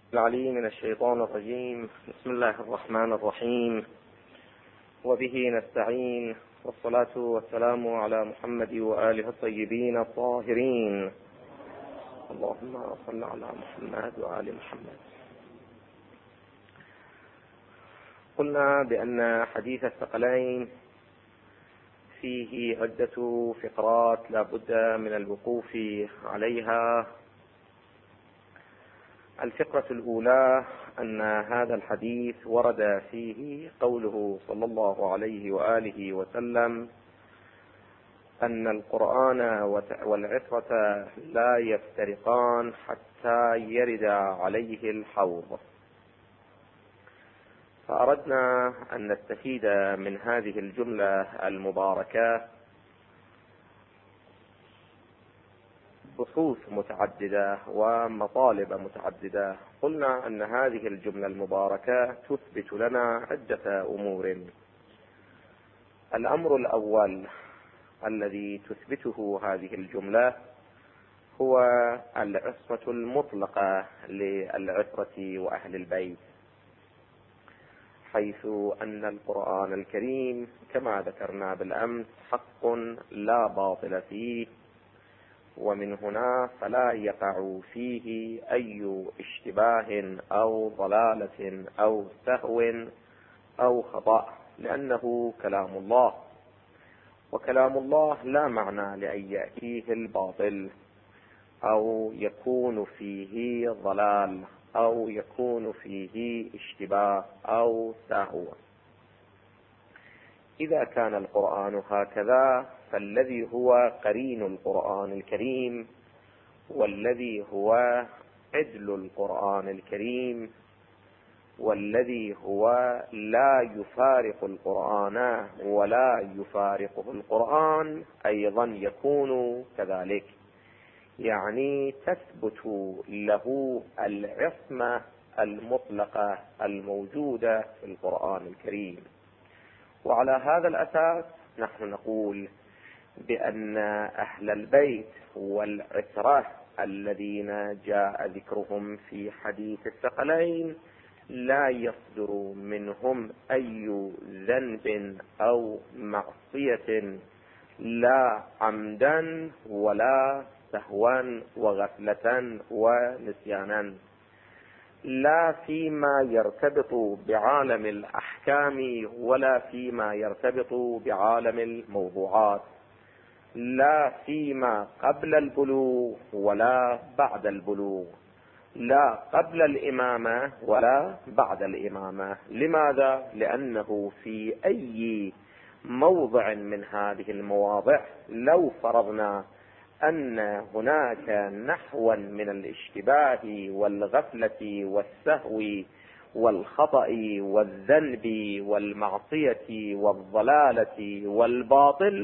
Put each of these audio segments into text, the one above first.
العليم من الشيطان الرجيم. بسم الله الرحمن الرحيم، وبه نستعين، والصلاة والسلام على محمد وآله الطيبين الطاهرين. اللهم صل على محمد وآل محمد. قلنا بأن حديث الثقلين فيه عدة فقرات لا بد من الوقوف عليها. الفقرة الأولى أن هذا الحديث ورد فيه قوله صلى الله عليه وآله وسلم أن القرآن والعترة لا يفترقان حتى يرد عليه الحوض. فأردنا أن نستفيد من هذه الجملة المباركة بحوث متعددة ومطالب متعددة. قلنا أن هذه الجملة المباركة تثبت لنا عدة أمور. الأمر الأول الذي تثبته هذه الجملة هو العصمة المطلقة للعترة وأهل البيت، حيث أن القرآن الكريم كما ذكرنا بالأمس حق لا باطل فيه، ومن هنا فلا يقع فيه أي اشتباه أو ضلالة أو سهو أو خطأ، لأنه كلام الله، وكلام الله لا معنى لأن يأتيه الباطل أو يكون فيه ضلال أو يكون فيه اشتباه أو سهو. إذا كان القرآن هكذا فالذي هو قرين القرآن الكريم، والذي هو عدل القرآن الكريم، والذي هو لا يفارق القرآن ولا يفارقه القرآن أيضا يكون كذلك، يعني تثبت له العصمة المطلقة الموجودة في القرآن الكريم. وعلى هذا الأساس نحن نقول بأن أهل البيت والعترة الذين جاء ذكرهم في حديث الثقلين لا يصدر منهم أي ذنب أو معصية، لا عمدا ولا سهوا وغفلة ونسيانا، لا فيما يرتبط بعالم الأحكام ولا فيما يرتبط بعالم الموضوعات، لا فيما قبل البلوغ ولا بعد البلوغ، لا قبل الإمامة ولا بعد الإمامة. لماذا؟ لأنه في أي موضع من هذه المواضع لو فرضنا أن هناك نحوا من الاشتباه والغفلة والسهو والخطأ والذنب والمعصية والضلالة والباطل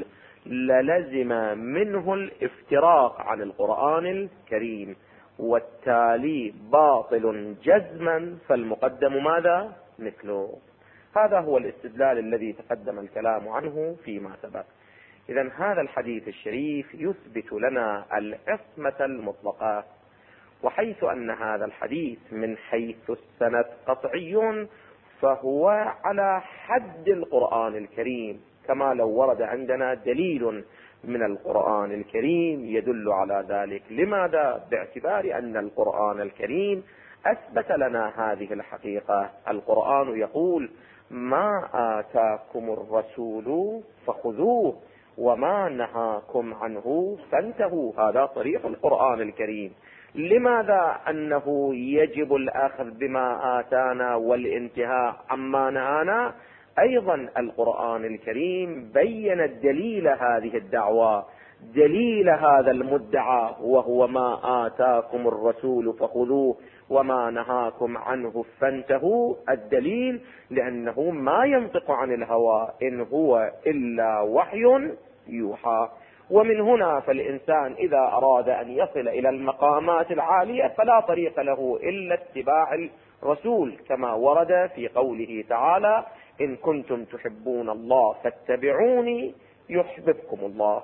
للزم منه الافتراق عن القرآن الكريم، والتالي باطل جزما، فالمقدم ماذا؟ مثله. هذا هو الاستدلال الذي تقدم الكلام عنه فيما سبق. إذن هذا الحديث الشريف يثبت لنا العصمة المطلقة، وحيث أن هذا الحديث من حيث السند قطعي فهو على حد القرآن الكريم، كما لو ورد عندنا دليل من القرآن الكريم يدل على ذلك. لماذا؟ باعتبار أن القرآن الكريم أثبت لنا هذه الحقيقة. القرآن يقول: ما آتاكم الرسول فخذوه وما نهاكم عنه فانتهوا. هذا صريح القرآن الكريم. لماذا أنه يجب الأخذ بما آتانا والانتهاء عما نهانا؟ أيضا القرآن الكريم بين الدليل هذه الدعوة، دليل هذا المدعى، وهو ما آتاكم الرسول فخذوه وما نهاكم عنه فانتهوا. الدليل لأنه ما ينطق عن الهوى، إن هو إلا وحي يوحى. ومن هنا فالإنسان إذا أراد أن يصل إلى المقامات العالية فلا طريق له إلا اتباع الرسول، كما ورد في قوله تعالى: إن كنتم تحبون الله فاتبعوني يحببكم الله.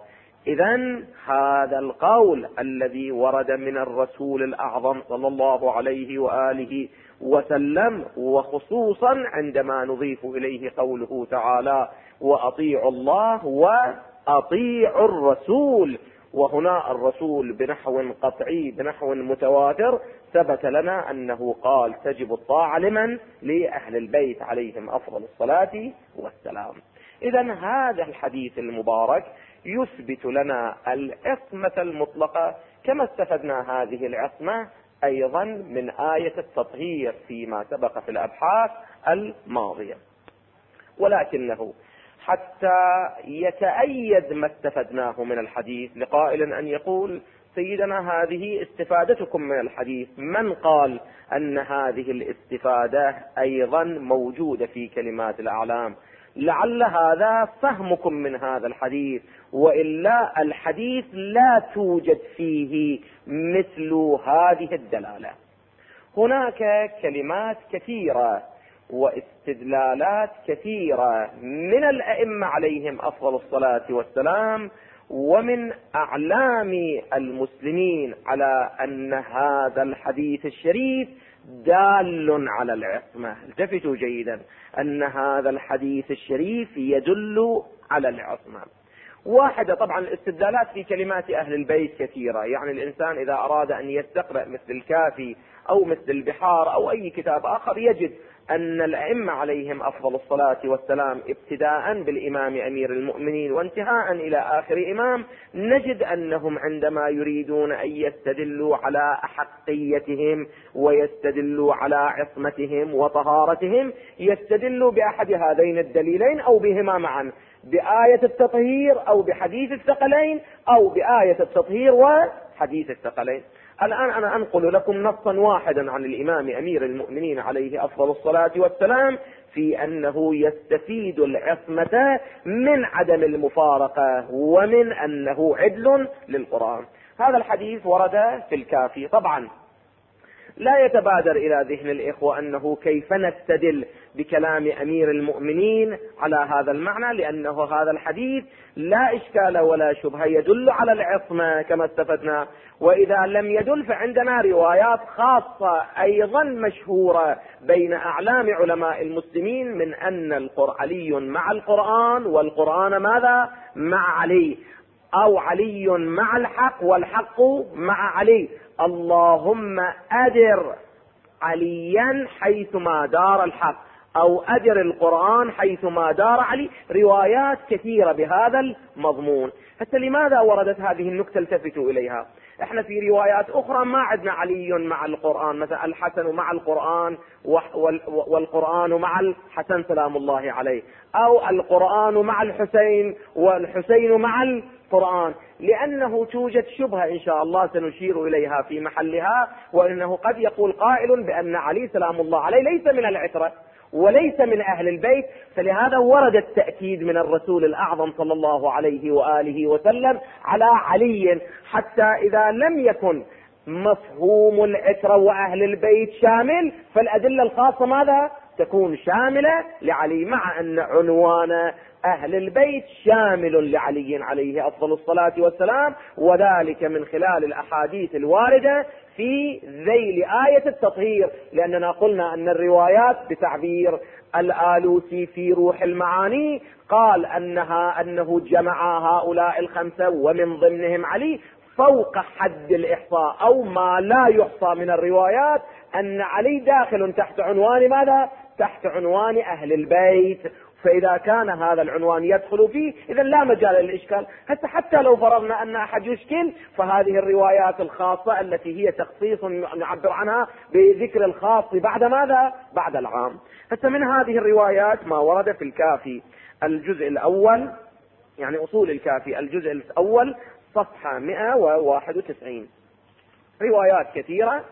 إذن هذا القول الذي ورد من الرسول الأعظم صلى الله عليه وآله وسلم، وخصوصا عندما نضيف إليه قوله تعالى وأطيعوا الله وأطيعوا الرسول، وهنا الرسول بنحو قطعي بنحو متواتر ثبت لنا أنه قال تجب الطاعة لمن؟ لأهل البيت عليهم أفضل الصلاة والسلام. إذن هذا الحديث المبارك يثبت لنا العصمة المطلقة، كما استفدنا هذه العصمة أيضا من آية التطهير فيما سبق في الأبحاث الماضية. ولكنه حتى يتأيد ما استفدناه من الحديث لقائل أن يقول سيدنا هذه استفادتكم من الحديث، من قال أن هذه الاستفادة أيضا موجودة في كلمات الأعلام؟ لعل هذا فهمكم من هذا الحديث، وإلا الحديث لا توجد فيه مثل هذه الدلالة. هناك كلمات كثيرة واستدلالات كثيرة من الأئمة عليهم أفضل الصلاة والسلام ومن أعلام المسلمين على أن هذا الحديث الشريف دال على العصمة. التفتوا جيدا أن هذا الحديث الشريف يدل على العصمة. واحدة، طبعا الاستدلالات في كلمات أهل البيت كثيرة، يعني الإنسان إذا أراد أن يستقرأ مثل الكافي أو مثل البحار أو أي كتاب آخر يجد أن الأئمة عليهم أفضل الصلاة والسلام ابتداء بالإمام أمير المؤمنين وانتهاء إلى آخر إمام نجد أنهم عندما يريدون أن يستدلوا على أحقيتهم ويستدلوا على عصمتهم وطهارتهم يستدلوا بأحد هذين الدليلين أو بهما معا، بآية التطهير أو بحديث الثقلين أو بآية التطهير وحديث الثقلين. الآن أنا أنقل لكم نصا واحدا عن الإمام أمير المؤمنين عليه أفضل الصلاة والسلام في أنه يستفيد العصمة من عدم المفارقة ومن أنه عدل للقرآن. هذا الحديث ورد في الكافي. طبعا لا يتبادر إلى ذهن الإخوة أنه كيف نستدل بكلام أمير المؤمنين على هذا المعنى، لأنه هذا الحديث لا إشكال ولا شبهة يدل على العصمة كما استفدنا، وإذا لم يدل فعندنا روايات خاصة أيضا مشهورة بين أعلام علماء المسلمين من أن علي مع القرآن والقرآن ماذا؟ مع علي، أو علي مع الحق والحق مع علي، اللهم أدر عليا حيثما دار الحق، أو أدر القرآن حيثما دار علي. روايات كثيرة بهذا المضمون. حتى لماذا وردت هذه النكتة التفتوا إليها؟ احنا في روايات أخرى ما عندنا علي مع القرآن، مثلا الحسن مع القرآن والقرآن مع الحسن سلام الله عليه، أو القرآن مع الحسين والحسين مع القرآن، لأنه توجد شبهة إن شاء الله سنشير إليها في محلها، وإنه قد يقول قائل بأن علي سلام الله عليه ليس من العترة وليس من أهل البيت، فلهذا ورد التأكيد من الرسول الأعظم صلى الله عليه وآله وسلم على علي، حتى إذا لم يكن مفهوم العترة وأهل البيت شامل فالأدلة الخاصة ماذا؟ تكون شاملة لعلي، مع أن عنوان أهل البيت شامل لعلي عليه أفضل الصلاة والسلام، وذلك من خلال الأحاديث الواردة في ذيل آية التطهير، لأننا قلنا أن الروايات بتعبير الآلوسي في روح المعاني قال أنه جمع هؤلاء الخمسة ومن ضمنهم علي فوق حد الإحصاء، أو ما لا يحصى من الروايات أن علي داخل تحت عنوان ماذا؟ تحت عنوان أهل البيت. فإذا كان هذا العنوان يدخل فيه إذا لا مجال للإشكال. حتى لو فرضنا أن أحد يشكل فهذه الروايات الخاصة التي هي تخصيص نعبر عنها بذكر الخاص بعد ماذا؟ بعد العام. من هذه الروايات ما ورد في الكافي الجزء الأول، يعني أصول الكافي الجزء الأول صفحة 191، روايات كثيرة،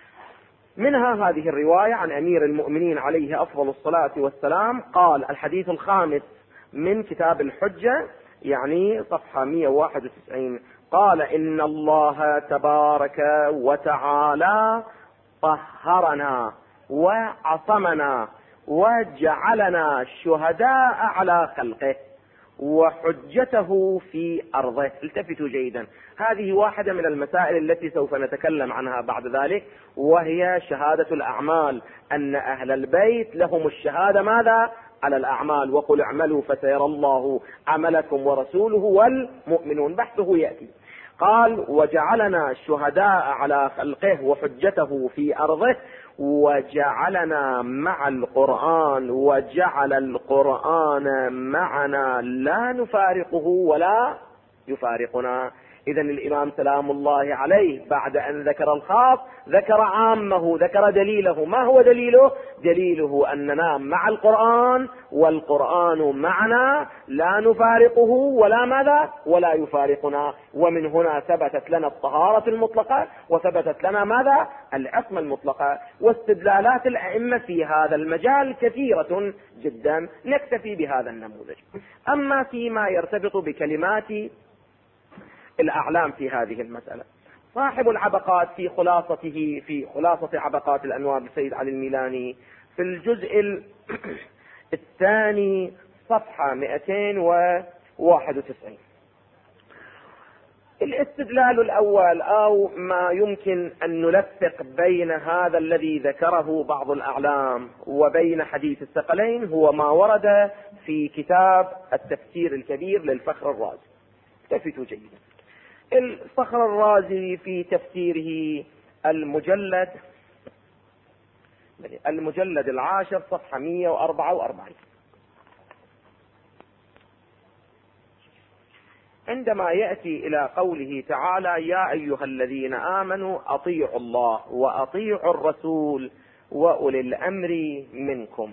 منها هذه الرواية عن أمير المؤمنين عليه أفضل الصلاة والسلام قال، الحديث الخامس من كتاب الحجة يعني صفحة 191، قال إن الله تبارك وتعالى طهرنا وعصمنا وجعلنا شهداء على خلقه وحجته في أرضه. التفتوا جيدا، هذه واحدة من المسائل التي سوف نتكلم عنها بعد ذلك، وهي شهادة الأعمال، أن أهل البيت لهم الشهادة ماذا؟ على الأعمال. وقل اعملوا فسيرى الله عملكم ورسوله والمؤمنون، بحثه يأتي. قال وجعلنا شهداء على خلقه وحجته في أرضه وجعلنا مع القرآن وجعل القرآن معنا لا نفارقه ولا يفارقنا. إذا الإمام سلام الله عليه بعد أن ذكر الخاص ذكر عامه، ذكر دليله. ما هو دليله؟ دليله أننا مع القرآن والقرآن معنا لا نفارقه ولا ماذا؟ ولا يفارقنا. ومن هنا ثبتت لنا الطهارة المطلقة وثبتت لنا ماذا؟ العصمة المطلقة. واستدلالات الأئمة في هذا المجال كثيرة جدا، نكتفي بهذا النموذج. أما فيما يرتبط بكلمات الأعلام في هذه المسألة، صاحب العبقات في خلاصته، في خلاصة عبقات الأنوار للسيد علي الميلاني، في الجزء الثاني صفحة 291، الاستدلال الأول أو ما يمكن أن نلفق بين هذا الذي ذكره بعض الأعلام وبين حديث الثقلين هو ما ورد في كتاب التفسير الكبير للفخر الرازي. التفتوا جيدا، الفخر الرازي في تفسيره المجلد 10 صفحة 144، عندما يأتي إلى قوله تعالى يا أيها الذين آمنوا أطيعوا الله وأطيعوا الرسول وأولي الأمر منكم.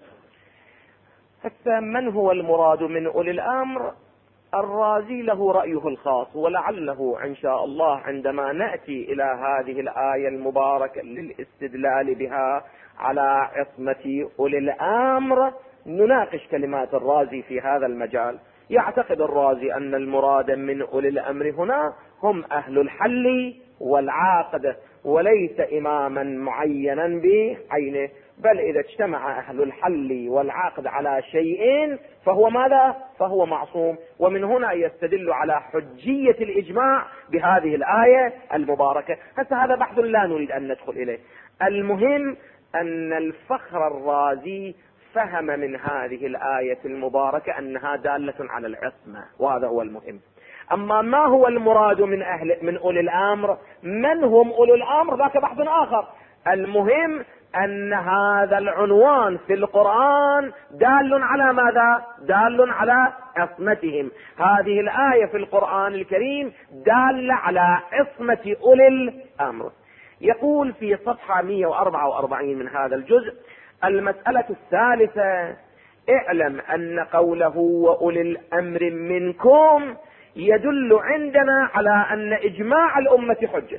حتى من هو المراد من أولي الأمر؟ الرازي له رأيه الخاص، ولعله إن شاء الله عندما نأتي إلى هذه الآية المباركة للاستدلال بها على عصمة أولي الأمر نناقش كلمات الرازي في هذا المجال. يعتقد الرازي أن المراد من أولي الأمر هنا هم أهل الحل والعقد، وليس إماما معينا بعينه، بل إذا اجتمع أهل الحل والعقد على شيء فهو ماذا؟ فهو معصوم. ومن هنا يستدل على حجية الإجماع بهذه الآية المباركة. هذا بحث لا نريد أن ندخل إليه. المهم أن الفخر الرازي فهم من هذه الآية المباركة أنها دالة على العصمة، وهذا هو المهم. أما ما هو المراد من أولي الأمر، من هم أولي الأمر، ذاك بحث آخر. المهم أن هذا العنوان في القرآن دال على ماذا؟ دال على عصمتهم. هذه الآية في القرآن الكريم دال على عصمة أولي الأمر. يقول في صفحة 144 من هذا الجزء المسألة الثالثة اعلم أن قوله وأولي الأمر منكم يدل عندنا على أن إجماع الأمة حجة.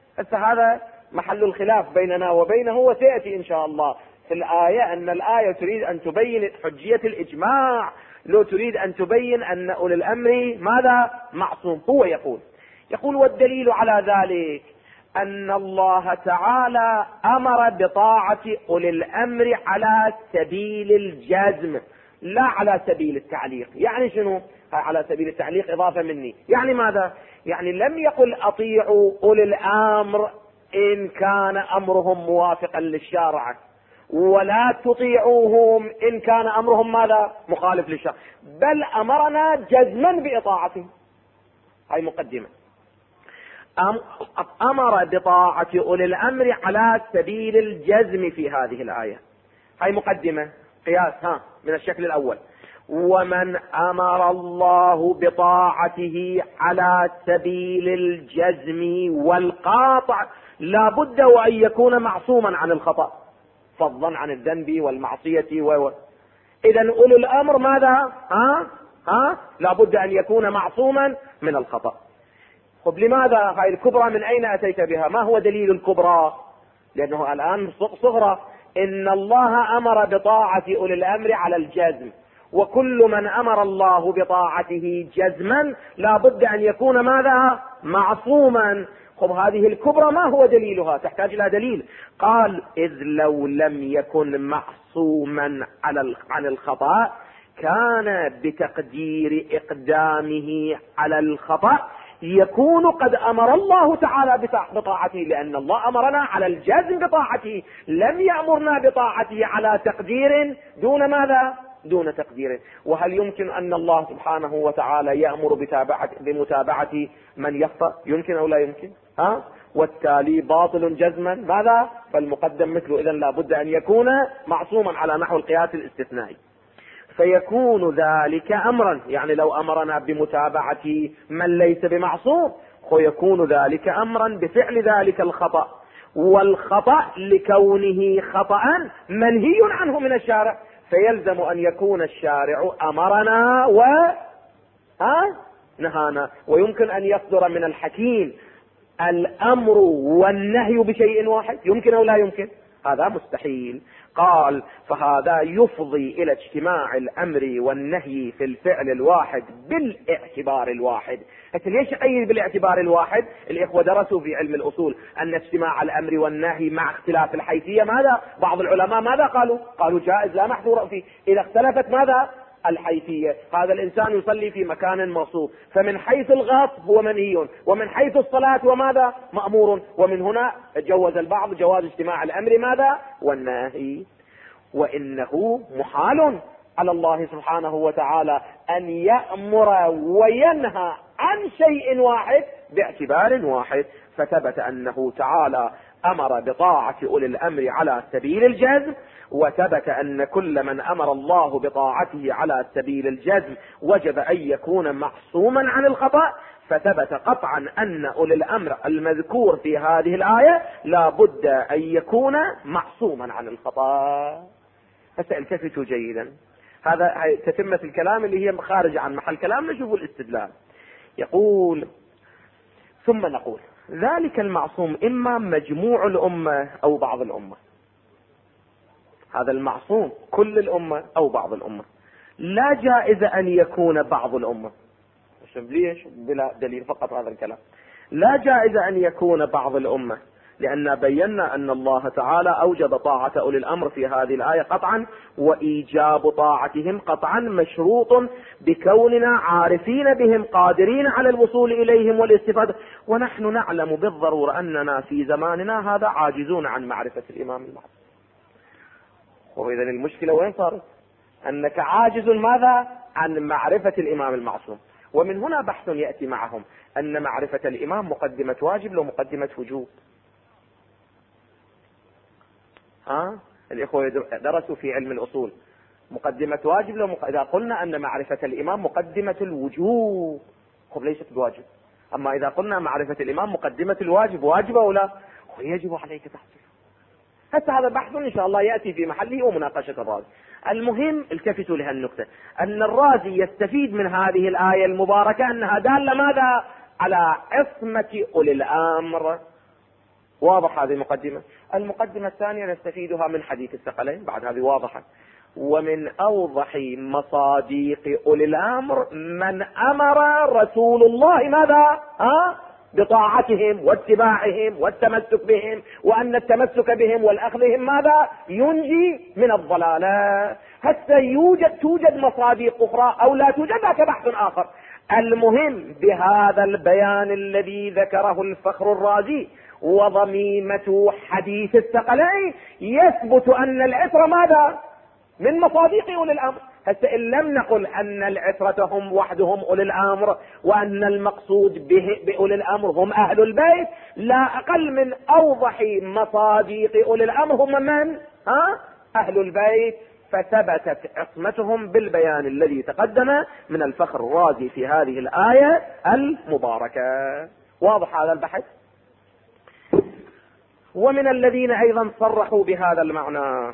هذا محل الخلاف بيننا وبينه، وسيأتي إن شاء الله في الآية أن الآية تريد أن تبين حجية الإجماع، لو تريد أن تبين أن أولي الأمر ماذا؟ معصوم. هو يقول والدليل على ذلك أن الله تعالى أمر بطاعة أولي الأمر على سبيل الجزم لا على سبيل التعليق. يعني شنو على سبيل التعليق؟ إضافة مني. يعني ماذا؟ يعني لم يقل أطيعوا أولي الأمر إن كان أمرهم موافقا للشارع، ولا تطيعوهم إن كان أمرهم ماذا؟ مخالف للشرع، بل أمرنا جزما بإطاعته. هاي مقدمة. أمر بطاعة أولي الأمر على سبيل الجزم في هذه الآية. هاي مقدمة قياس من الشكل الأول. ومن أمر الله بطاعته على سبيل الجزم والقاطع لا بد وأن يكون معصوما عن الخطأ فضلا عن الذنب والمعصية إذن أولو الأمر ماذا؟ لا بد أن يكون معصوما من الخطأ. طب لماذا هاي الكبرى من أين أتيت بها؟ ما هو دليل الكبرى؟ لأنه الآن صغرى. إن الله أمر بطاعة أولي الأمر على الجزم، وكل من أمر الله بطاعته جزما لا بد أن يكون ماذا؟ معصوما. طب هذه الكبرى ما هو دليلها؟ تحتاج إلى دليل. قال إذ لو لم يكن معصوما عن الخطأ كان بتقدير إقدامه على الخطأ يكون قد أمر الله تعالى بطاعته، لأن الله أمرنا على الجزم بطاعته، لم يأمرنا بطاعته على تقدير دون ماذا؟ دون تقدير. وهل يمكن أن الله سبحانه وتعالى يأمر بمتابعة من يخطأ؟ يمكن أو لا يمكن؟ والتالي باطل جزما ماذا؟ فالمقدم مثله، إذن لا بد أن يكون معصوما على نحو القياس الاستثنائي. فيكون ذلك أمرا، يعني لو أمرنا بمتابعة من ليس بمعصوم فيكون ذلك أمرا بفعل ذلك الخطأ، والخطأ لكونه خطأ منهي عنه من الشارع، فيلزم أن يكون الشارع أمرنا نهانا. ويمكن أن يصدر من الحكيم الأمر والنهي بشيء واحد، يمكن أو لا يمكن؟ هذا مستحيل. قال فهذا يفضي إلى اجتماع الأمر والنهي في الفعل الواحد بالاعتبار الواحد. ليش أي بالاعتبار الواحد؟ الإخوة درسوا في علم الأصول أن اجتماع الأمر والنهي مع اختلاف الحيثية ماذا؟ بعض العلماء ماذا قالوا جائز لا محظور فيه إذا اختلفت ماذا؟ الحيثية. هذا الإنسان يصلي في مكان موصوف، فمن حيث الغاص هو منهي، ومن حيث الصلاة وماذا؟ مأمور. ومن هنا جوز البعض جواز اجتماع الأمر ماذا؟ والنهي. وإنه محال على الله سبحانه وتعالى أن يأمر وينهى عن شيء واحد باعتبار واحد. فثبت أنه تعالى أمر بطاعة أولي الأمر على سبيل الجزم، وثبت أن كل من أمر الله بطاعته على سبيل الجزم وجب أن يكون معصوما عن الخطأ. فثبت قطعا أن أولي الأمر المذكور في هذه الآية لا بد أن يكون معصوما عن الخطأ. فالتفتوا جيدا، هذا تتمة الكلام اللي هي خارج عن محل كلام. نشوف الاستدلال. يقول ثم نقول ذلك المعصوم إما مجموع الأمة أو بعض الأمة. هذا المعصوم كل الأمة أو بعض الأمة، لا جائز أن يكون بعض الأمة. ليش؟ بلا دليل، فقط هذا الكلام. لا جائز أن يكون بعض الأمة، لأن بينا أن الله تعالى أوجب طاعة أولي الأمر في هذه الآية قطعا، وإيجاب طاعتهم قطعا مشروط بكوننا عارفين بهم قادرين على الوصول إليهم والاستفادة. ونحن نعلم بالضرورة أننا في زماننا هذا عاجزون عن معرفة الإمام المعصوم. وإذا المشكلة وين صارت؟ أنك عاجز ماذا؟ عن معرفة الإمام المعصوم. ومن هنا بحث يأتي معهم أن معرفة الإمام مقدمة واجب لو مقدمة وجوب. الإخوة درسوا في علم الأصول مقدمة واجب لو إذا قلنا أن معرفة الإمام مقدمة الوجوب ليست بواجب. أما إذا قلنا معرفة الإمام مقدمة الواجب، واجب أو لا؟ يجب عليك تحصيله. حتى هذا بحث إن شاء الله يأتي في محله ومناقشة الرازي. المهم التفتوا لهالنقطة، أن الرازي يستفيد من هذه الآية المباركة أنها دالة ماذا؟ على عصمة أولي الأمر. واضح هذه المقدمة. المقدمة الثانية نستفيدها من حديث الثقلين، بعد هذه واضحة. ومن أوضح مصاديق أولي الأمر من أمر رسول الله ماذا؟ بطاعتهم واتباعهم والتمسك بهم، وأن التمسك بهم والأخذ بهم ماذا؟ ينجي من الضلالة. حتى توجد مصاديق أخرى أو لا توجد، ذاك بحث آخر. المهم بهذا البيان الذي ذكره الفخر الرازي وضميمة حديث الثقلين يثبت أن العصر ماذا؟ من مصاديق أولي الأمر. حتى إن لم نقل أن العصرة هم وحدهم أولي الأمر، وأن المقصود بأولي الأمر هم أهل البيت، لا أقل من أوضح مصاديق أولي الأمر هم من؟ أهل البيت. فثبتت عصمتهم بالبيان الذي تقدم من الفخر الرازي في هذه الآية المباركة. واضح هذا البحث. ومن الذين أيضا صرحوا بهذا المعنى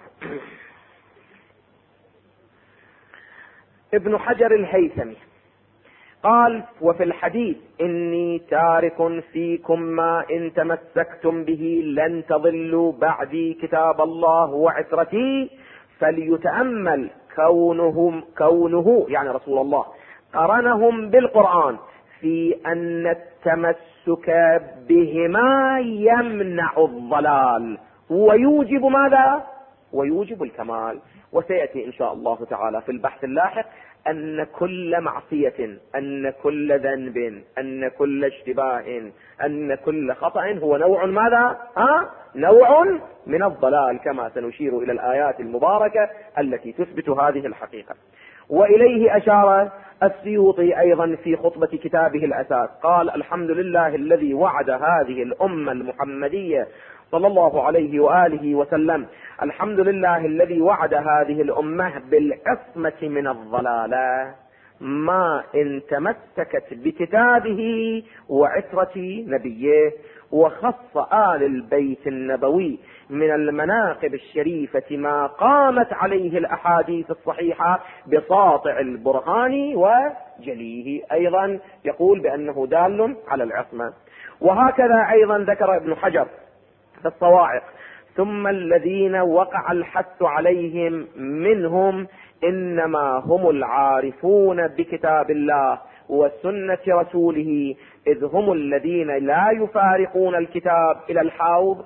ابن حجر الهيثمي قال: وفي الحديث إني تارك فيكم ما إن تمسكتم به لن تضلوا بعدي كتاب الله وعترتي. فليتأمل كونه يعني رسول الله قرنهم بالقرآن في أن التمسك بهما يمنع الضلال ويوجب ماذا؟ ويوجب الكمال. وسيأتي إن شاء الله تعالى في البحث اللاحق أن كل معصية، أن كل ذنب، أن كل اشتباه، أن كل خطأ هو نوع ماذا؟ نوع من الضلال، كما سنشير إلى الآيات المباركة التي تثبت هذه الحقيقة. وإليه أشار السيوطي أيضا في خطبة كتابه الأساس، قال: الحمد لله الذي وعد هذه الأمة المحمدية صلى الله عليه وآله وسلم، الحمد لله الذي وعد هذه الأمة بالعصمة من الضلالة ما إن تمسكت بكتابه وعترة نبيه. وخص آل البيت النبوي من المناقب الشريفة ما قامت عليه الأحاديث الصحيحة بساطع البرهان وجليه، أيضا يقول بأنه دال على العصمة. وهكذا أيضا ذكر ابن حجر في الصواعق: ثم الذين وقع الحث عليهم منهم إنما هم العارفون بكتاب الله وسنة رسوله، إذ هم الذين لا يفارقون الكتاب إلى الحوض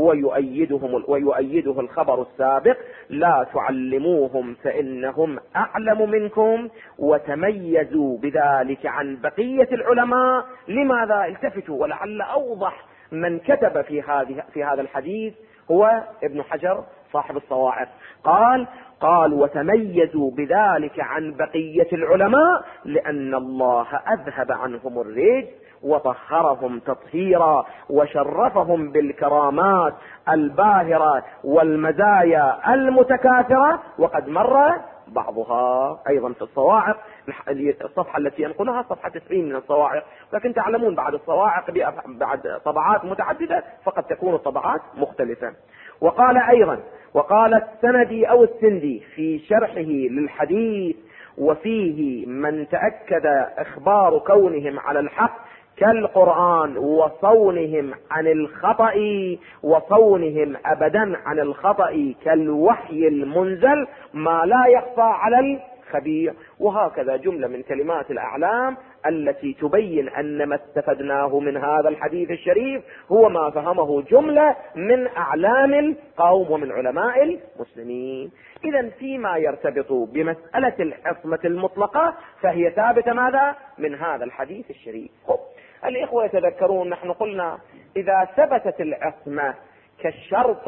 ويؤيده الخبر السابق: لا تعلموهم فإنهم أعلم منكم وتميزوا بذلك عن بقية العلماء. لماذا؟ التفتوا، ولعل أوضح من كتب في هذا الحديث هو ابن حجر صاحب الصواعق. قال وتميزوا بذلك عن بقية العلماء لأن الله أذهب عنهم الرجس وطهرهم تطهيرا وشرفهم بالكرامات الباهرة والمزايا المتكاثرة، وقد مر بعضها أيضا في الصواعق. الصفحة التي ينقلها صفحة 90 من الصواعق، لكن تعلمون بعد الصواعق بعد طبعات متعددة فقد تكون الطبعات مختلفة. وقال أيضا، وقال السندي أو السندي في شرحه للحديث: وفيه من تأكد إخبار كونهم على الحق كالقرآن وصونهم عن الخطأ، وصونهم أبدا عن الخطأ كالوحي المنزل ما لا يخفى على الخبير. وهكذا جملة من كلمات الأعلام التي تبين أن ما استفدناه من هذا الحديث الشريف هو ما فهمه جملة من أعلام القوم ومن علماء المسلمين. إذن فيما يرتبط بمسألة العصمة المطلقة فهي ثابتة ماذا؟ من هذا الحديث الشريف. الإخوة يتذكرون نحن قلنا إذا ثبتت العصمة كشرط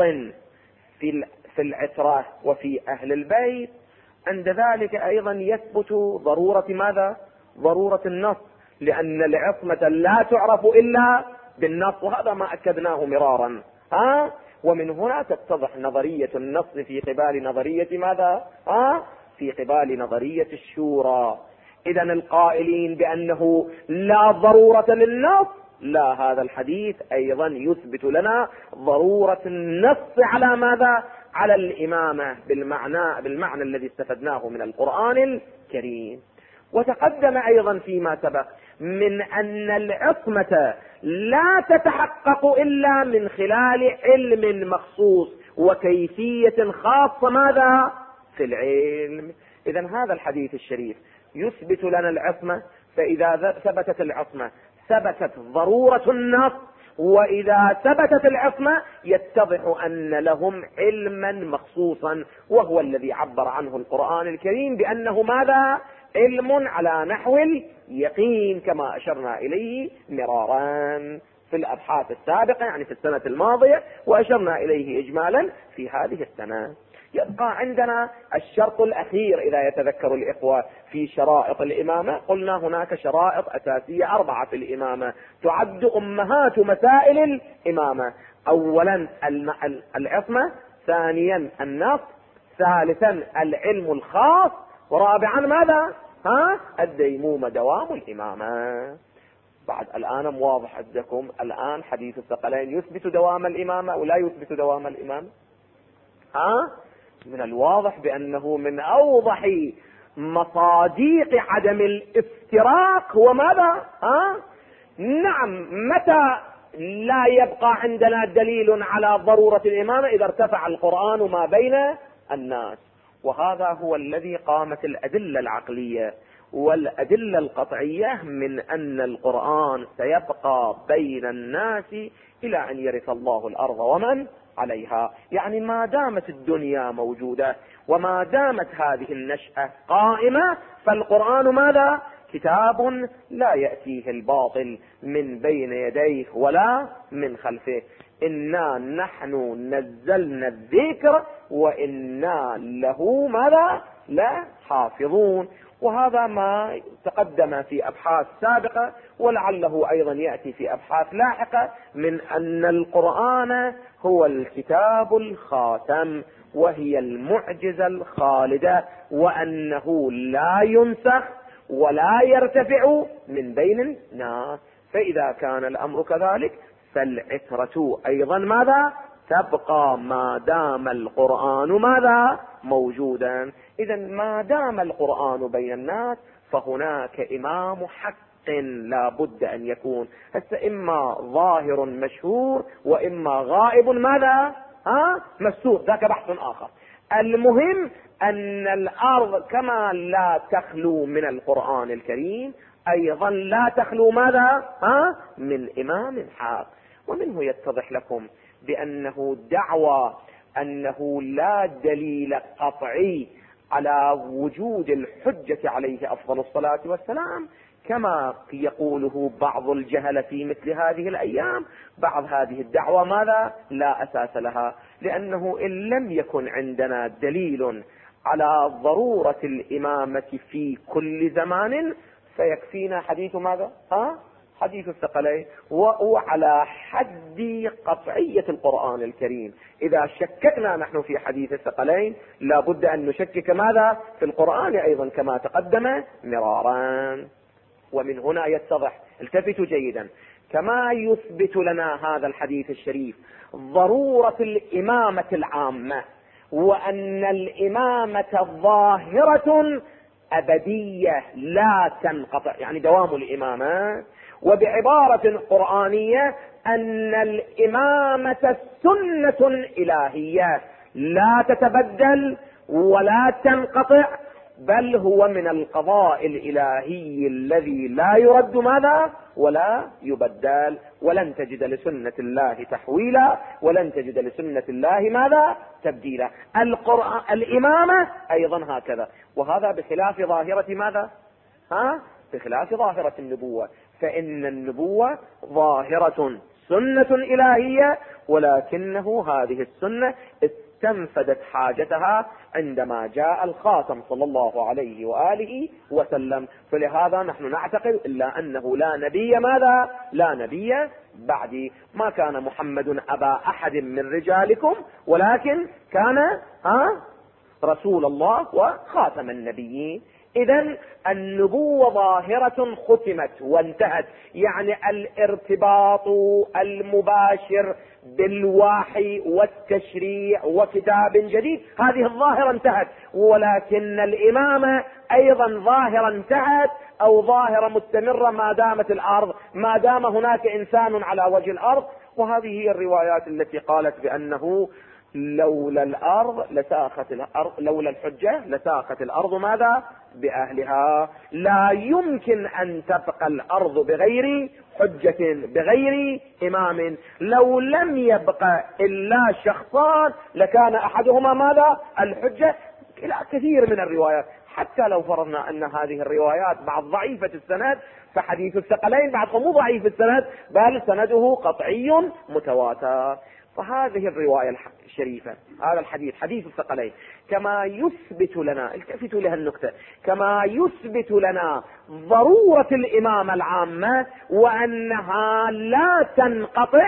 في العترة وفي أهل البيت، عند ذلك أيضا يثبت ضرورة ماذا؟ ضرورة النص، لأن العصمة لا تعرف إلا بالنص، وهذا ما أكدناه مرارا. ومن هنا تتضح نظرية النص في قبال نظرية ماذا؟ في قبال نظرية الشورى. إذن القائلين بأنه لا ضرورة للنص، لا، هذا الحديث أيضا يثبت لنا ضرورة النص على ماذا؟ على الإمامة بالمعنى الذي استفدناه من القرآن الكريم. وتقدم أيضا فيما سبق من أن العصمة لا تتحقق إلا من خلال علم مخصوص وكيفية خاصة ماذا؟ في العلم. إذن هذا الحديث الشريف يثبت لنا العصمة، فإذا ثبتت العصمة ثبتت ضرورة النص، وإذا ثبتت العصمة يتضح أن لهم علما مخصوصا، وهو الذي عبر عنه القرآن الكريم بأنه ماذا؟ علم على نحو اليقين، كما أشرنا إليه مرارا في الأبحاث السابقة، يعني في السنة الماضية، وأشرنا إليه إجمالا في هذه السنة. يبقى عندنا الشرط الأخير إذا يتذكر الإخوة في شرائط الإمامة. قلنا هناك شرائط أساسية 4 في الإمامة تعد أمهات مسائل الإمامة: أولا العصمة، ثانيا النص، ثالثا العلم الخاص، ورابعا ماذا؟ الديمومة، دوام الإمامة. بعد الآن واضح عندكم الآن حديث الثقلين يثبت دوام الإمامة أو لا يثبت دوام الإمامة؟ من الواضح بأنه من أوضح مصاديق عدم الافتراق هو ماذا؟ نعم، متى لا يبقى عندنا دليل على ضرورة الإمامة؟ إذا ارتفع القرآن ما بين الناس. وهذا هو الذي قامت الأدلة العقلية والأدلة القطعية من أن القرآن سيبقى بين الناس إلى أن يرث الله الأرض ومن عليها. يعني ما دامت الدنيا موجودة وما دامت هذه النشأة قائمة فالقرآن ماذا؟ كتاب لا يأتيه الباطل من بين يديه ولا من خلفه. إنا نحن نزلنا الذكر وإنا له ماذا؟ لا حافظون. وهذا ما تقدم في أبحاث سابقة ولعله أيضا يأتي في أبحاث لاحقة من أن القرآن هو الكتاب الخاتم وهي المعجزة الخالدة، وأنه لا ينسخ ولا يرتفع من بين الناس. فإذا كان الأمر كذلك فالعترة أيضا ماذا؟ تبقى ما دام القرآن ماذا؟ موجودا. إذا ما دام القرآن بين الناس فهناك إمام حق لا بد أن يكون، هسه إما ظاهر مشهور وإما غائب ماذا؟ مستور، ذاك بحث آخر. المهم أن الأرض كما لا تخلو من القرآن الكريم أيضا لا تخلو ماذا؟ من إمام حق. ومنه يتضح لكم بأنه دعوى أنه لا دليل قطعي على وجود الحجة عليه أفضل الصلاة والسلام كما يقوله بعض الجهل في مثل هذه الأيام. بعض هذه الدعوى ماذا؟ لا أساس لها، لأنه إن لم يكن عندنا دليل على ضرورة الإمامة في كل زمان فيكفينا حديث ماذا؟ حديث الثقلين. وعلى حد قطعية القرآن الكريم إذا شككنا نحن في حديث الثقلين لابد أن نشكك ماذا؟ في القرآن أيضا كما تقدم مرارا. ومن هنا يتضح، التفتوا جيدا، كما يثبت لنا هذا الحديث الشريف ضرورة الإمامة العامة وأن الإمامة ظاهرة أبدية لا تنقطع، يعني دوام الإمامة، وبعبارة قرآنية أن الإمامة سنة إلهية لا تتبدل ولا تنقطع، بل هو من القضاء الإلهي الذي لا يرد ماذا؟ ولا يبدل. ولن تجد لسنة الله تحويلا ولن تجد لسنة الله ماذا؟ تبديلا. الإمامة أيضا هكذا، وهذا بخلاف ظاهرة ماذا؟ بخلاف ظاهرة النبوة، فإن النبوة ظاهرة سنة إلهية، ولكنه هذه السنة استنفدت حاجتها عندما جاء الخاتم صلى الله عليه وآله وسلم. فلهذا نحن نعتقد إلا أنه لا نبي ماذا؟ لا نبي بعدي. ما كان محمد أبا أحد من رجالكم ولكن كان رسول الله وخاتم النبيين. إذن النبوة ظاهرة ختمت وانتهت، يعني الارتباط المباشر بالوحي والتشريع وكتاب جديد هذه الظاهرة انتهت، ولكن الإمامة أيضا ظاهرة انتهت أو ظاهرة مستمرة ما دامت الأرض، ما دام هناك إنسان على وجه الأرض. وهذه هي الروايات التي قالت بأنه لولا الأرض لساخت الأرض، لولا الحجة لساخت الأرض ماذا؟ بأهلها. لا يمكن أن تبقى الأرض بغير حجة بغير إمام. لو لم يبقى إلا شخصان لكان أحدهما ماذا؟ الحجة. إلى كثير من الروايات، حتى لو فرضنا أن هذه الروايات بعض ضعيفة السند فحديث الثقلين بعض مو ضعيف السند بل سنده قطعي متواتر. فهذه الرواية الشريفة، هذا الحديث حديث الثقلين كما يثبت لنا، التفتوا لها النكتة، كما يثبت لنا ضرورة الإمامة العامة وأنها لا تنقطع،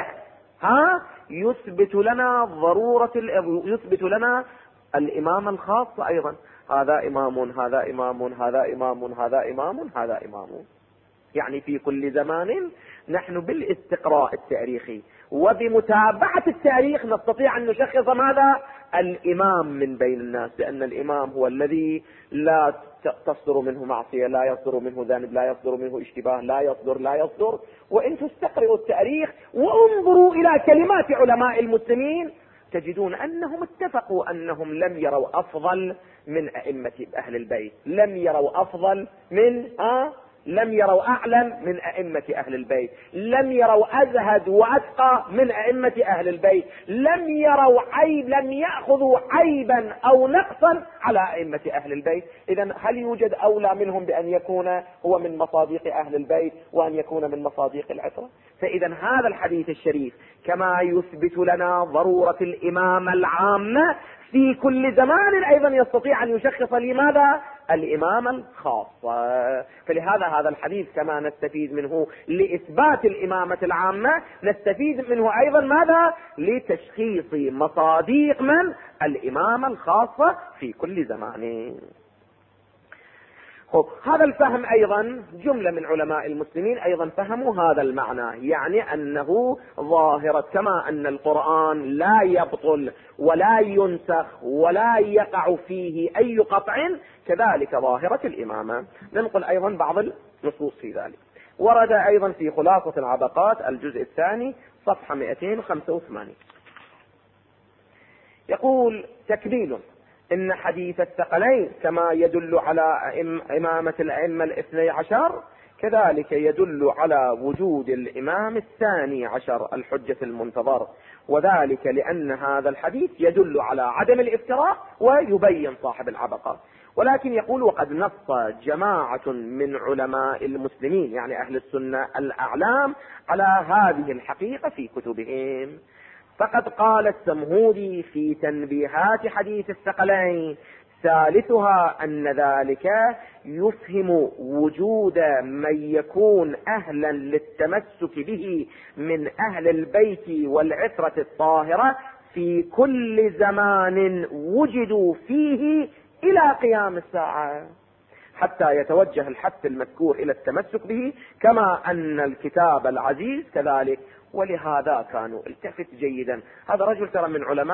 يثبت لنا يثبت لنا الإمامة الخاصة أيضا. هذا إمام هذا إمام هذا إمام هذا إمام هذا إمام. يعني في كل زمان نحن بالاستقراء التاريخي وبمتابعة التاريخ نستطيع أن نشخص ماذا؟ الإمام من بين الناس، لأن الإمام هو الذي لا تصدر منه معصية، لا يصدر منه ذنب، لا يصدر منه اشتباه، لا يصدر. وإن تستقرئوا التاريخ وانظروا إلى كلمات علماء المسلمين تجدون أنهم اتفقوا أنهم لم يروا أفضل من أئمة أهل البيت، لم يروا أفضل من لم يروا أعلم من أئمة أهل البيت، لم يروا أزهد وأتقى من أئمة أهل البيت، لم يروا عيب، لم يأخذوا عيبا أو نقصا على أئمة أهل البيت. إذن هل يوجد أولى منهم بأن يكون هو من مصاديق أهل البيت وأن يكون من مصاديق العترة؟ فإذا هذا الحديث الشريف كما يثبت لنا ضرورة الإمامة العامة في كل زمان، أيضا يستطيع أن يشخص لماذا الإمامة الخاصة. فلهذا هذا الحديث كما نستفيد منه لإثبات الإمامة العامة، نستفيد منه أيضا ماذا؟ لتشخيص مصاديق من الإمامة الخاصة في كل زمان. هذا الفهم أيضا جملة من علماء المسلمين أيضا فهموا هذا المعنى، يعني أنه ظاهرة كما أن القرآن لا يبطل ولا ينسخ ولا يقع فيه أي قطع، كذلك ظاهرة الإمامة. ننقل أيضا بعض النصوص في ذلك. ورد أيضا في خلاصة العبقات الجزء الثاني صفحة 285 يقول: تكميل: إن حديث الثقلين كما يدل على إمامة الأئمة الاثني عشر، كذلك يدل على وجود الإمام الثاني عشر الحجة المنتظر، وذلك لأن هذا الحديث يدل على عدم الافتراء ويبين صاحب العبقات. ولكن يقول: وقد نص جماعة من علماء المسلمين يعني أهل السنة الأعلام على هذه الحقيقة في كتبهم. فقد قال السمهودي في تنبيهات حديث الثقلين: ثالثها أن ذلك يفهم وجود من يكون أهلا للتمسك به من أهل البيت والعترة الطاهرة في كل زمان وجدوا فيه إلى قيام الساعة، حتى يتوجه الحث المذكور إلى التمسك به، كما أن الكتاب العزيز كذلك. ولهذا كانوا، التفت جيدا، هذا رجل ترى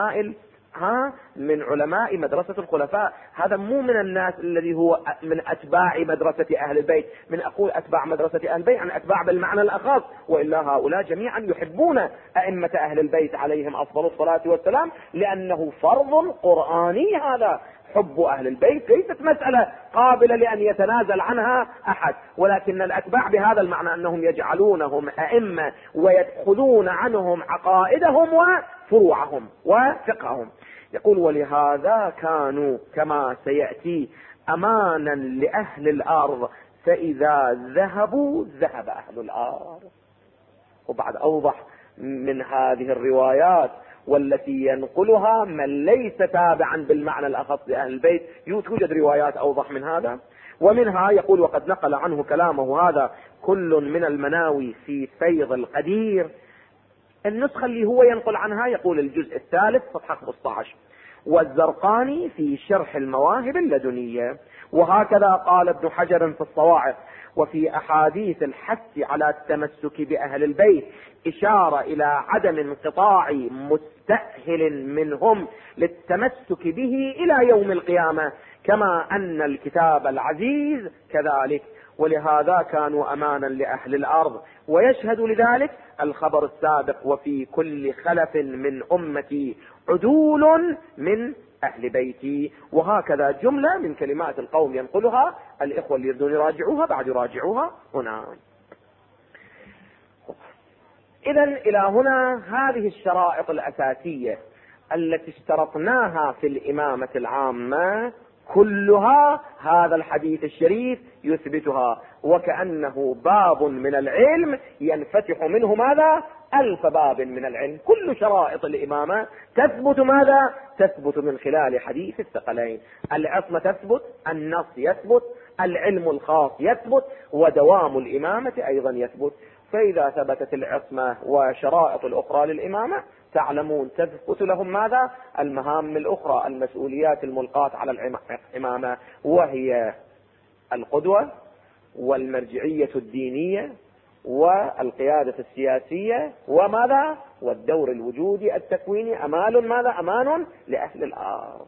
من علماء مدرسة الخلفاء، هذا مو من الناس الذي هو من أتباع مدرسة أهل البيت. من أقول أتباع مدرسة أهل البيت عن أتباع بالمعنى الأخص، وإلا هؤلاء جميعا يحبون أئمة أهل البيت عليهم أفضل الصلاة والسلام، لأنه فرض قرآني. هذا حب أهل البيت ليست مسألة قابلة لأن يتنازل عنها أحد، ولكن الأتباع بهذا المعنى أنهم يجعلونهم أئمة ويدخلون عنهم عقائدهم وفروعهم وفقههم. يقول: ولهذا كانوا كما سيأتي أمانا لأهل الأرض، فإذا ذهبوا ذهب أهل الأرض. وبعد أوضح من هذه الروايات والتي ينقلها من ليس تابعا بالمعنى الأخص لأهل البيت، توجد روايات أوضح من هذا. ومنها يقول: وقد نقل عنه كلامه هذا كل من المناوي في فيض القدير. النسخة اللي هو ينقل عنها يقول الجزء الثالث صفحة 15، والزرقاني في شرح المواهب اللدنية. وهكذا قال ابن حجر في الصواعق: وفي أحاديث الحث على التمسك بأهل البيت إشارة إلى عدم انقطاع مستأهل منهم للتمسك به إلى يوم القيامة، كما أن الكتاب العزيز كذلك. ولهذا كانوا أمانا لأهل الأرض. ويشهد لذلك الخبر السابق: وفي كل خلف من أمتي عدول من أهل بيتي. وهكذا جملة من كلمات القوم ينقلها الإخوة اللي يريدون يراجعوها بعد يراجعوها هنا. إذن إلى هنا هذه الشرائط الأساسية التي اشترطناها في الإمامة العامة كلها هذا الحديث الشريف يثبتها، وكأنه باب من العلم ينفتح منه ماذا؟ 1000 باب من العلم. كل شرائط الإمامة تثبت ماذا؟ تثبت من خلال حديث الثقلين. العصمة تثبت، النص يثبت، العلم الخاص يثبت، ودوام الإمامة أيضا يثبت. فإذا ثبتت العصمة وشرائط الأخرى للإمامة تعلمون تثبت لهم ماذا؟ المهام الأخرى، المسؤوليات الملقاة على الإمامة، وهي القدوة والمرجعية الدينية والقيادة السياسية وماذا؟ والدور الوجودي التكويني. أمان ماذا؟ أمان لأهل الأرض.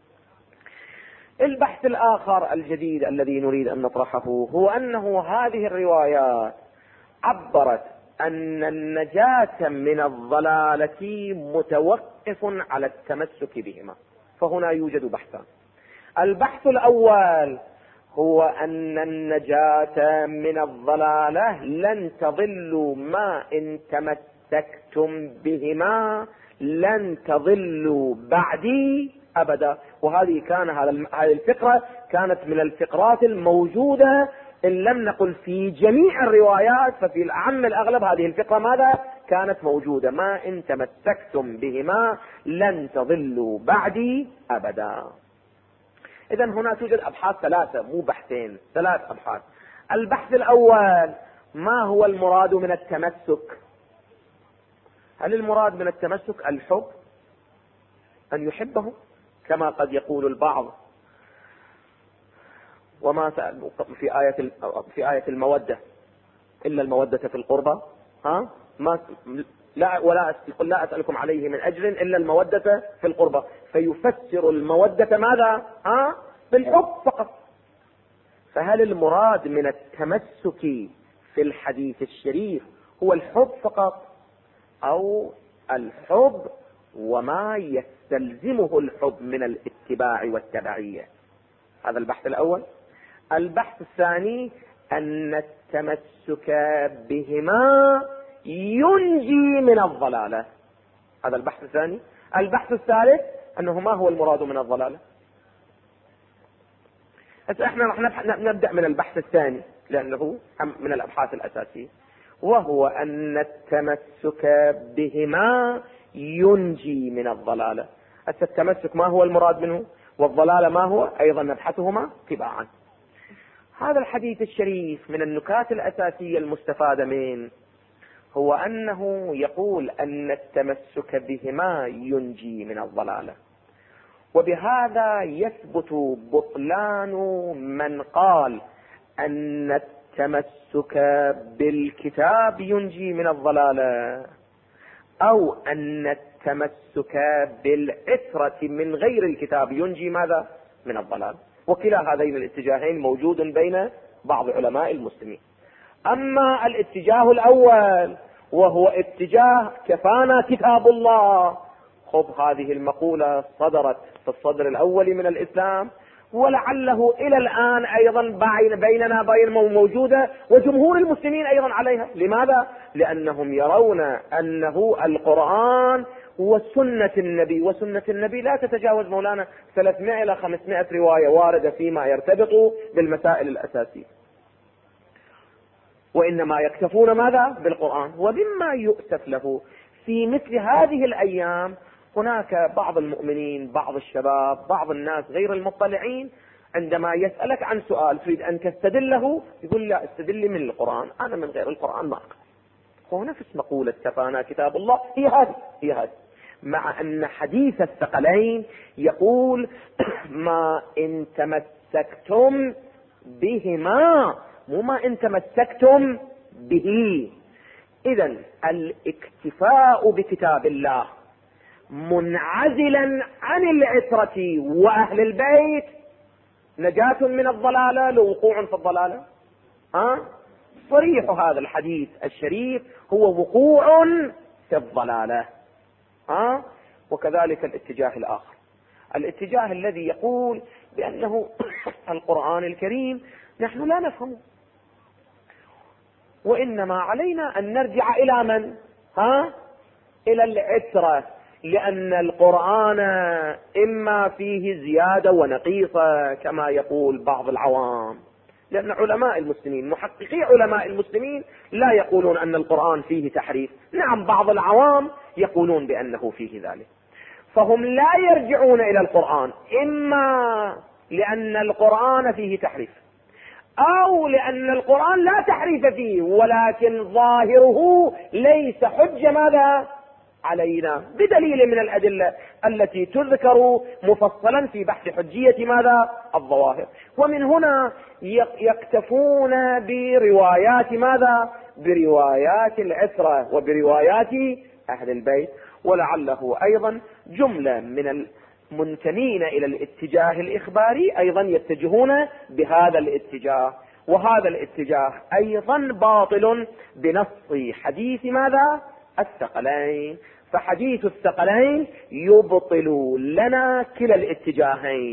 البحث الآخر الجديد الذي نريد أن نطرحه هو أنه هذه الروايات عبرت أن النجاة من الضلالة متوقف على التمسك بهما. فهنا يوجد بحثان. البحث الأول هو أن النجاة من الضلالة لن تضلوا ما إن تمسكتم بهما، لن تضلوا بعدي أبدا. وهذه هذه الفقرة كانت من الفقرات الموجودة إن لم نقل في جميع الروايات، ففي الأعم الأغلب هذه الفقرة ماذا كانت موجودة؟ ما إن تمسكتم بهما لن تضلوا بعدي أبدا. إذن هنا توجد أبحاث ثلاثة، مو بحثين، 3 أبحاث. البحث الأول: ما هو المراد من التمسك؟ هل المراد من التمسك الحب، أن يحبه كما قد يقول البعض؟ وما في آية المودة إلا المودة في القربى، لا أسألكم عليه من أجر إلا المودة في القربى، فيفسر المودة ماذا؟ بالحب فقط. فهل المراد من التمسك في الحديث الشريف هو الحب فقط، أو الحب وما يستلزمه الحب من الاتباع والتبعية؟ هذا البحث الأول. البحث الثاني: أن التمسك بهما ينجي من الضلالة. هذا البحث الثاني. البحث الثالث: أنه ما هو المراد من الضلالة. احنا راح نبدأ من البحث الثاني لأنه من الأبحاث الأساسية، وهو أن التمسك بهما ينجي من الضلالة. التمسك ما هو المراد منه، والضلالة ما هو، أيضا نبحثهما تباعا. هذا الحديث الشريف من النكات الأساسية المستفادة منه هو أنه يقول أن التمسك بهما ينجي من الضلالة، وبهذا يثبت بطلان من قال أن التمسك بالكتاب ينجي من الضلالة، أو أن التمسك بالعترة من غير الكتاب ينجي ماذا؟ من الضلال. وكلا هذين الاتجاهين موجود بين بعض علماء المسلمين. أما الاتجاه الأول وهو اتجاه كفانا كتاب الله، هذه المقولة صدرت في الصدر الأول من الإسلام، ولعله إلى الآن أيضا بيننا موجودة، وجمهور المسلمين أيضا عليها. لماذا؟ لأنهم يرون أنه القرآن وسنة النبي، وسنة النبي لا تتجاوز مولانا 300 إلى 500 رواية واردة فيما يرتبط بالمسائل الأساسية، وإنما يكتفون ماذا؟ بالقرآن. ومما يؤسف له في مثل هذه الأيام هناك بعض المؤمنين، بعض الشباب، بعض الناس غير المطلعين، عندما يسألك عن سؤال تريد أن تستدله يقول لا استدل من القرآن، أنا من غير القرآن ما أقدر. هو نفس مقولة كفانا كتاب الله، هي هذه، مع أن حديث الثقلين يقول ما إن تمسكتم بهما، مو ما إن تمسكتم به. إذن الاكتفاء بكتاب الله منعزلا عن العترة وأهل البيت نجاة من الضلالة لوقوع في الضلالة. صريح هذا الحديث الشريف هو وقوع في الضلالة. وكذلك الاتجاه الآخر، الاتجاه الذي يقول بأنه القرآن الكريم نحن لا نفهمه، وإنما علينا أن نرجع إلى من؟ إلى العترة، لأن القرآن إما فيه زيادة ونقيصة كما يقول بعض العوام، لأن علماء المسلمين، محققي علماء المسلمين لا يقولون أن القرآن فيه تحريف. نعم، بعض العوام يقولون بأنه فيه ذلك، فهم لا يرجعون إلى القرآن إما لأن القرآن فيه تحريف، أو لأن القرآن لا تحريف فيه ولكن ظاهره ليس حجة ماذا علينا، بدليل من الأدلة التي تذكر مفصلا في بحث حجية ماذا الظواهر. ومن هنا يكتفون بروايات ماذا؟ بروايات العترة وبروايات أهل البيت. ولعله أيضا جملة من المنتمين إلى الاتجاه الإخباري أيضا يتجهون بهذا الاتجاه، وهذا الاتجاه أيضا باطل بنص حديث ماذا الثقلين. فحديث الثقلين يبطل لنا كلا الاتجاهين،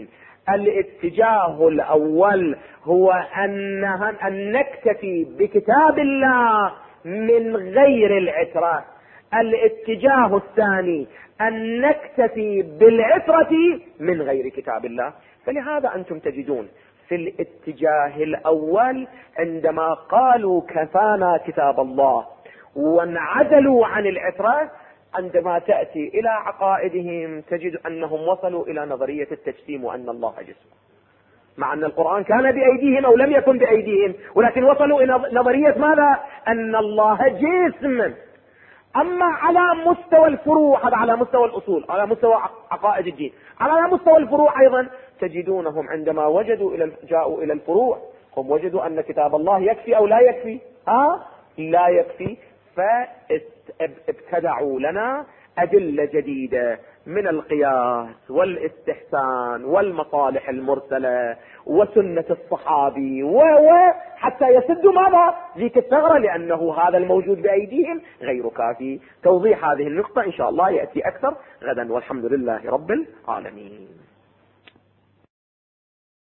الاتجاه الأول هو أن نكتفي بكتاب الله من غير العترة. الاتجاه الثاني أن نكتفي بالعترة من غير كتاب الله. فلهذا أنتم تجدون في الاتجاه الأول عندما قالوا كفانا كتاب الله وانعزلوا عن العترة، عندما تأتي إلى عقائدهم تجد أنهم وصلوا إلى نظرية التجسيم وأن الله جسم، مع أن القرآن كان بأيديهم أو لم يكن بأيديهم، ولكن وصلوا إلى نظرية ماذا؟ أن الله جسم. أما على مستوى الفروع، هذا على مستوى الأصول، على مستوى عقائد الدين، على مستوى الفروع أيضا تجدونهم عندما جاءوا إلى الفروع هم وجدوا أن كتاب الله يكفي أو لا يكفي؟ لا يكفي، فابتدعوا لنا أدلة جديدة من القياس والاستحسان والمصالح المرسلة وسنة الصحابي وحتى يسدوا ماذا؟ ذيك الثغرة، لأنه هذا الموجود بأيديهم غير كافي. توضيح هذه النقطة إن شاء الله يأتي أكثر غدا، والحمد لله رب العالمين.